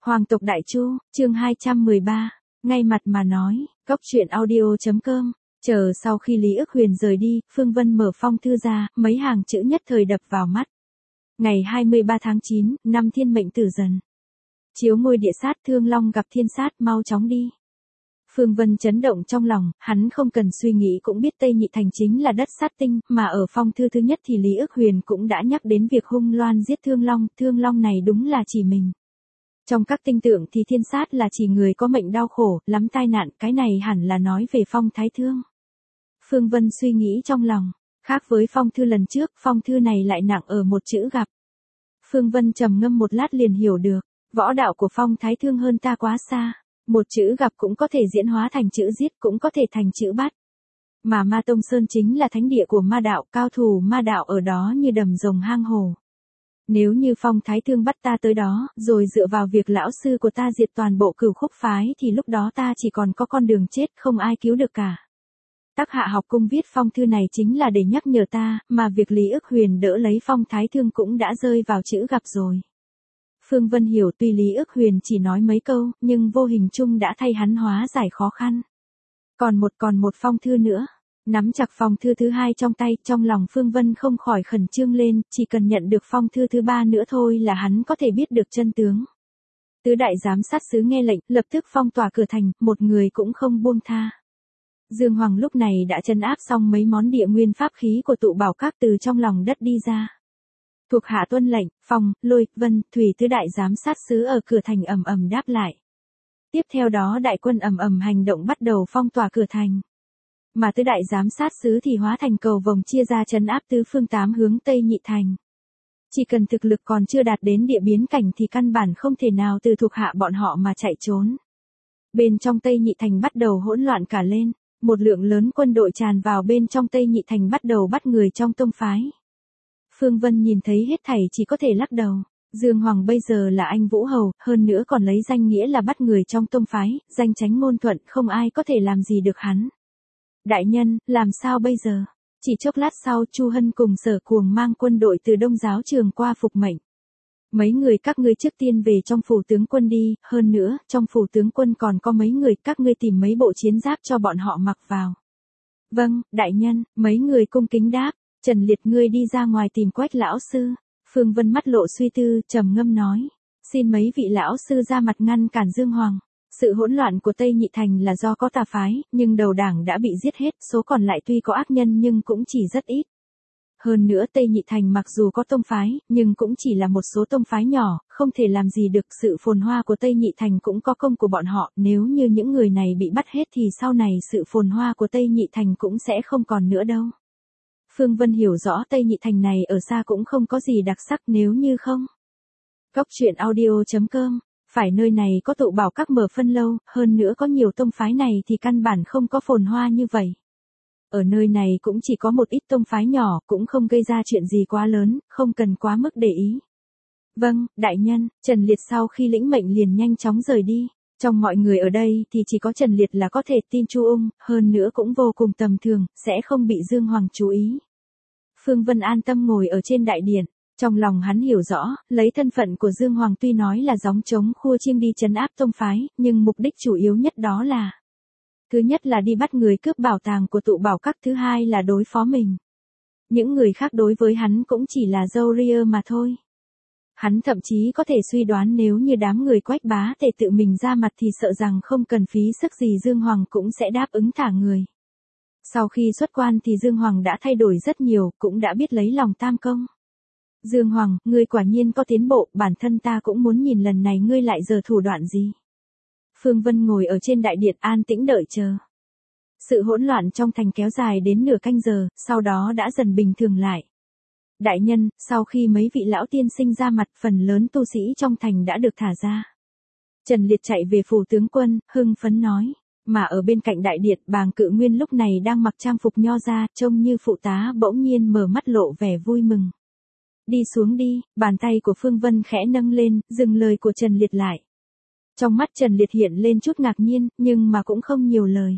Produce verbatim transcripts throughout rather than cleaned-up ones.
Hoàng tộc Đại Chu, chương hai trăm mười ba, ngay mặt mà nói, góc truyện audio.com, chờ sau khi Lý Ức Huyền rời đi, Phương Vân mở phong thư ra, mấy hàng chữ nhất thời đập vào mắt. Ngày hai mươi ba tháng chín, năm thiên mệnh tử dần. Chiếu ngôi địa sát Thương Long gặp thiên sát, mau chóng đi. Phương Vân chấn động trong lòng, hắn không cần suy nghĩ cũng biết Tây Nhị Thành chính là đất sát tinh, mà ở phong thư thứ nhất thì Lý Ức Huyền cũng đã nhắc đến việc hung loan giết Thương Long, Thương Long này đúng là chỉ mình. Trong các tinh tượng thì thiên sát là chỉ người có mệnh đau khổ, lắm tai nạn, cái này hẳn là nói về phong thái thương. Phương Vân suy nghĩ trong lòng, khác với phong thư lần trước, phong thư này lại nặng ở một chữ gặp. Phương Vân trầm ngâm một lát liền hiểu được, võ đạo của phong thái thương hơn ta quá xa. Một chữ gặp cũng có thể diễn hóa thành chữ giết, cũng có thể thành chữ bắt. Mà Ma Tông Sơn chính là thánh địa của ma đạo, cao thủ ma đạo ở đó như đầm rồng hang hồ. Nếu như phong thái thương bắt ta tới đó, rồi dựa vào việc lão sư của ta diệt toàn bộ Cửu Khúc phái thì lúc đó ta chỉ còn có con đường chết, không ai cứu được cả. Tắc Hạ học cung viết phong thư này chính là để nhắc nhở ta, mà việc Lý Ức Huyền đỡ lấy phong thái thương cũng đã rơi vào chữ gặp rồi. Phương Vân hiểu tuy Lý Ức Huyền chỉ nói mấy câu, nhưng vô hình chung đã thay hắn hóa giải khó khăn. Còn một còn một phong thư nữa. Nắm chặt phong thư thứ hai trong tay, trong lòng Phương Vân không khỏi khẩn trương lên, chỉ cần nhận được phong thư thứ ba nữa thôi là hắn có thể biết được chân tướng. Tứ đại giám sát sứ nghe lệnh, lập tức phong tỏa cửa thành, một người cũng không buông tha. Dương Hoàng lúc này đã trấn áp xong mấy món địa nguyên pháp khí của tụ bảo các từ trong lòng đất đi ra. Thuộc hạ tuân lệnh, Phong, Lôi, Vân, Thủy tứ đại giám sát sứ ở cửa thành ầm ầm đáp lại. Tiếp theo đó đại quân ầm ầm hành động bắt đầu phong tỏa cửa thành. Mà tứ đại giám sát sứ thì hóa thành cầu vòng chia ra trấn áp tứ phương tám hướng Tây Nhị Thành. Chỉ cần thực lực còn chưa đạt đến địa biến cảnh thì căn bản không thể nào từ thuộc hạ bọn họ mà chạy trốn. Bên trong Tây Nhị Thành bắt đầu hỗn loạn cả lên, một lượng lớn quân đội tràn vào bên trong Tây Nhị Thành bắt đầu bắt người trong tông phái. Phương Vân nhìn thấy hết thảy chỉ có thể lắc đầu. Dương Hoàng bây giờ là anh Vũ Hầu, hơn nữa còn lấy danh nghĩa là bắt người trong tông phái, danh chánh ngôn thuận, không ai có thể làm gì được hắn. Đại nhân, làm sao bây giờ? Chỉ chốc lát sau Chu Hân cùng Sở Cuồng mang quân đội từ Đông Giáo Trường qua phục mệnh. Mấy người các ngươi trước tiên về trong phủ tướng quân đi, hơn nữa, trong phủ tướng quân còn có mấy người, các ngươi tìm mấy bộ chiến giáp cho bọn họ mặc vào. Vâng, đại nhân, mấy người cung kính đáp. Trần Liệt ngươi đi ra ngoài tìm Quách lão sư. Phương Vân mắt lộ suy tư, trầm ngâm nói. Xin mấy vị lão sư ra mặt ngăn cản Dương Hoàng. Sự hỗn loạn của Tây Nhị Thành là do có tà phái, nhưng đầu đảng đã bị giết hết, số còn lại tuy có ác nhân nhưng cũng chỉ rất ít. Hơn nữa Tây Nhị Thành mặc dù có tông phái, nhưng cũng chỉ là một số tông phái nhỏ, không thể làm gì được. Sự phồn hoa của Tây Nhị Thành cũng có công của bọn họ, nếu như những người này bị bắt hết thì sau này sự phồn hoa của Tây Nhị Thành cũng sẽ không còn nữa đâu. Phương Vân hiểu rõ Tây Nhị Thành này ở xa cũng không có gì đặc sắc nếu như không. Góc truyện audio.com, phải nơi này có tụ bảo các mở phân lâu, hơn nữa có nhiều tông phái này thì căn bản không có phồn hoa như vậy. Ở nơi này cũng chỉ có một ít tông phái nhỏ, cũng không gây ra chuyện gì quá lớn, không cần quá mức để ý. Vâng, đại nhân, Trần Liệt sau khi lĩnh mệnh liền nhanh chóng rời đi. Trong mọi người ở đây thì chỉ có Trần Liệt là có thể tin Chu Ung, hơn nữa cũng vô cùng tầm thường, sẽ không bị Dương Hoàng chú ý. Phương Vân an tâm ngồi ở trên đại điện, trong lòng hắn hiểu rõ, lấy thân phận của Dương Hoàng tuy nói là gióng trống khua chiêng đi trấn áp tông phái, nhưng mục đích chủ yếu nhất đó là: thứ nhất là đi bắt người cướp bảo tàng của tụ bảo các, thứ hai là đối phó mình. Những người khác đối với hắn cũng chỉ là râu ria mà thôi. Hắn thậm chí có thể suy đoán nếu như đám người Quách Bá Tề tự mình ra mặt thì sợ rằng không cần phí sức gì Dương Hoàng cũng sẽ đáp ứng thả người. Sau khi xuất quan thì Dương Hoàng đã thay đổi rất nhiều, cũng đã biết lấy lòng tam công. Dương Hoàng, ngươi quả nhiên có tiến bộ, bản thân ta cũng muốn nhìn lần này ngươi lại giở thủ đoạn gì. Phương Vân ngồi ở trên đại điện an tĩnh đợi chờ. Sự hỗn loạn trong thành kéo dài đến nửa canh giờ, sau đó đã dần bình thường lại. Đại nhân, sau khi mấy vị lão tiên sinh ra mặt, phần lớn tu sĩ trong thành đã được thả ra. Trần Liệt chạy về phủ tướng quân, hưng phấn nói. Mà ở bên cạnh đại điện, Bàng Cự Nguyên lúc này đang mặc trang phục nho ra, trông như phụ tá, bỗng nhiên mở mắt lộ vẻ vui mừng. Đi xuống đi, bàn tay của Phương Vân khẽ nâng lên, dừng lời của Trần Liệt lại. Trong mắt Trần Liệt hiện lên chút ngạc nhiên, nhưng mà cũng không nhiều lời.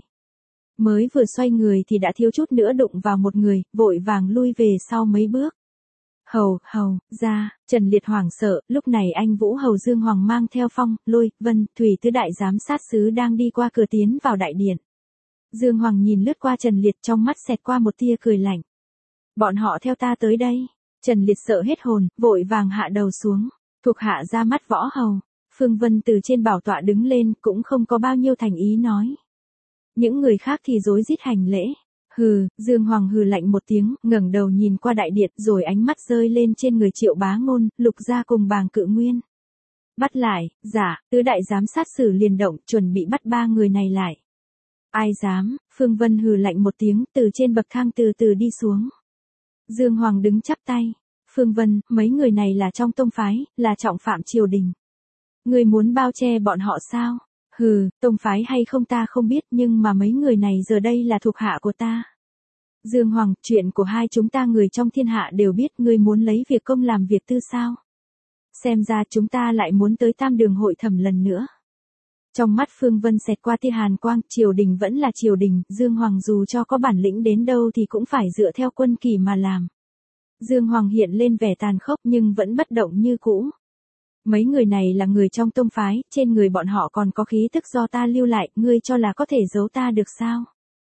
Mới vừa xoay người thì đã thiếu chút nữa đụng vào một người, vội vàng lui về sau mấy bước. Hầu, hầu, ra, Trần Liệt hoảng sợ, lúc này anh Vũ Hầu Dương Hoàng mang theo Phong, Lôi, Vân, Thủy tứ đại giám sát sứ đang đi qua cửa tiến vào đại điện. Dương Hoàng nhìn lướt qua Trần Liệt trong mắt xẹt qua một tia cười lạnh. Bọn họ theo ta tới đây. Trần Liệt sợ hết hồn, vội vàng hạ đầu xuống. Thuộc hạ ra mắt Võ Hầu. Phương Vân từ trên bảo tọa đứng lên cũng không có bao nhiêu thành ý nói. Những người khác thì rối rít hành lễ. Hừ, Dương Hoàng hừ lạnh một tiếng, ngẩng đầu nhìn qua đại điện rồi ánh mắt rơi lên trên người Triệu Bá Ngôn, Lục Gia cùng Bàng Cự Nguyên. Bắt lại, dạ, tứ đại giám sát sử liền động, chuẩn bị bắt ba người này lại. Ai dám, Phương Vân hừ lạnh một tiếng, từ trên bậc thang từ từ đi xuống. Dương Hoàng đứng chắp tay. Phương Vân, mấy người này là trong tông phái, là trọng phạm triều đình. Người muốn bao che bọn họ sao? Hừ, tông phái hay không ta không biết nhưng mà mấy người này giờ đây là thuộc hạ của ta. Dương Hoàng, chuyện của hai chúng ta người trong thiên hạ đều biết ngươi muốn lấy việc công làm việc tư sao? Xem ra chúng ta lại muốn tới tam đường hội thẩm lần nữa. Trong mắt Phương Vân xẹt qua tia hàn quang, triều đình vẫn là triều đình, Dương Hoàng dù cho có bản lĩnh đến đâu thì cũng phải dựa theo quân kỷ mà làm. Dương Hoàng hiện lên vẻ tàn khốc nhưng vẫn bất động như cũ. Mấy người này là người trong tông phái, trên người bọn họ còn có khí tức do ta lưu lại, ngươi cho là có thể giấu ta được sao?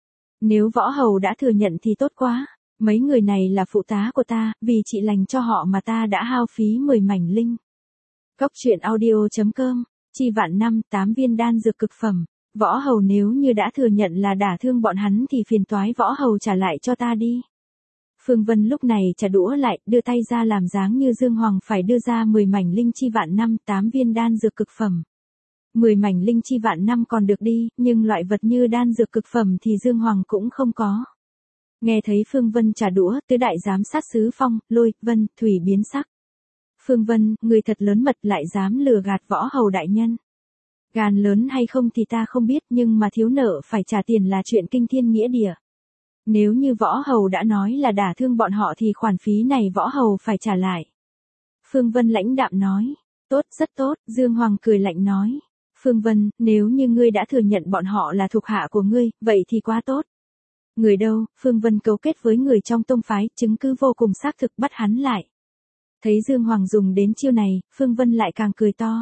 Nếu Võ Hầu đã thừa nhận thì tốt quá, mấy người này là phụ tá của ta, vì trị lành cho họ mà ta đã hao phí mười mảnh linh. Cốc truyện audio chấm com, chi vạn năm, tám viên đan dược cực phẩm, Võ Hầu nếu như đã thừa nhận là đả thương bọn hắn thì phiền toái Võ Hầu trả lại cho ta đi. Phương Vân lúc này trả đũa lại, đưa tay ra làm dáng như Dương Hoàng phải đưa ra mười mảnh linh chi vạn năm, tám viên đan dược cực phẩm. mười mảnh linh chi vạn năm còn được đi, nhưng loại vật như đan dược cực phẩm thì Dương Hoàng cũng không có. Nghe thấy Phương Vân trả đũa, tứ đại giám sát sứ Phong, Lôi, Vân, Thủy biến sắc. Phương Vân, người thật lớn mật lại dám lừa gạt Võ Hầu đại nhân. Gan lớn hay không thì ta không biết nhưng mà thiếu nợ phải trả tiền là chuyện kinh thiên nghĩa địa. Nếu như Võ Hầu đã nói là đả thương bọn họ thì khoản phí này Võ Hầu phải trả lại. Phương Vân lãnh đạm nói. Tốt, rất tốt, Dương Hoàng cười lạnh nói. Phương Vân, nếu như ngươi đã thừa nhận bọn họ là thuộc hạ của ngươi, vậy thì quá tốt. Người đâu, Phương Vân cấu kết với người trong tông phái, chứng cứ vô cùng xác thực bắt hắn lại. Thấy Dương Hoàng dùng đến chiêu này, Phương Vân lại càng cười to.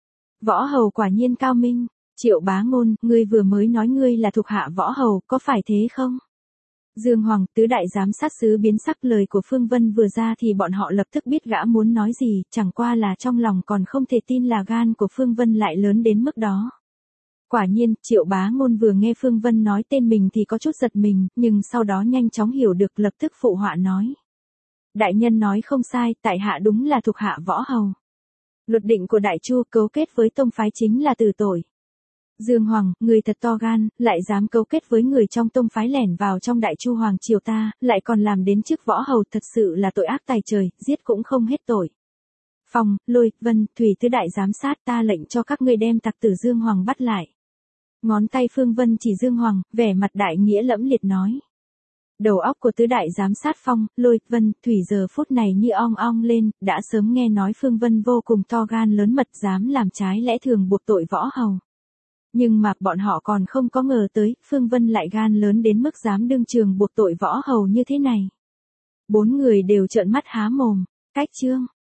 Võ Hầu quả nhiên cao minh. Triệu Bá Ngôn, ngươi vừa mới nói ngươi là thuộc hạ Võ Hầu, có phải thế không? Dương Hoàng, tứ đại giám sát sứ biến sắc, lời của Phương Vân vừa ra thì bọn họ lập tức biết gã muốn nói gì, chẳng qua là trong lòng còn không thể tin là gan của Phương Vân lại lớn đến mức đó. Quả nhiên, Triệu Bá Ngôn vừa nghe Phương Vân nói tên mình thì có chút giật mình, nhưng sau đó nhanh chóng hiểu được, lập tức phụ họa nói. Đại nhân nói không sai, tại hạ đúng là thuộc hạ Võ Hầu. Luật định của Đại Chu cấu kết với tông phái chính là tử tội. Dương Hoàng, người thật to gan, lại dám cấu kết với người trong tông phái lẻn vào trong Đại Chu Hoàng triều ta, lại còn làm đến chức Võ Hầu, thật sự là tội ác tày trời, giết cũng không hết tội. Phong, Lôi, Vân, Thủy tứ đại giám sát, ta lệnh cho các ngươi đem tặc tử Dương Hoàng bắt lại. Ngón tay Phương Vân chỉ Dương Hoàng, vẻ mặt đại nghĩa lẫm liệt nói. Đầu óc của tứ đại giám sát Phong, Lôi, Vân, Thủy giờ phút này như ong ong lên, đã sớm nghe nói Phương Vân vô cùng to gan lớn mật dám làm trái lẽ thường buộc tội Võ Hầu. Nhưng mà bọn họ còn không có ngờ tới, Phương Vân lại gan lớn đến mức dám đương trường buộc tội Võ Hầu như thế này. Bốn người đều trợn mắt há mồm. Cách chương.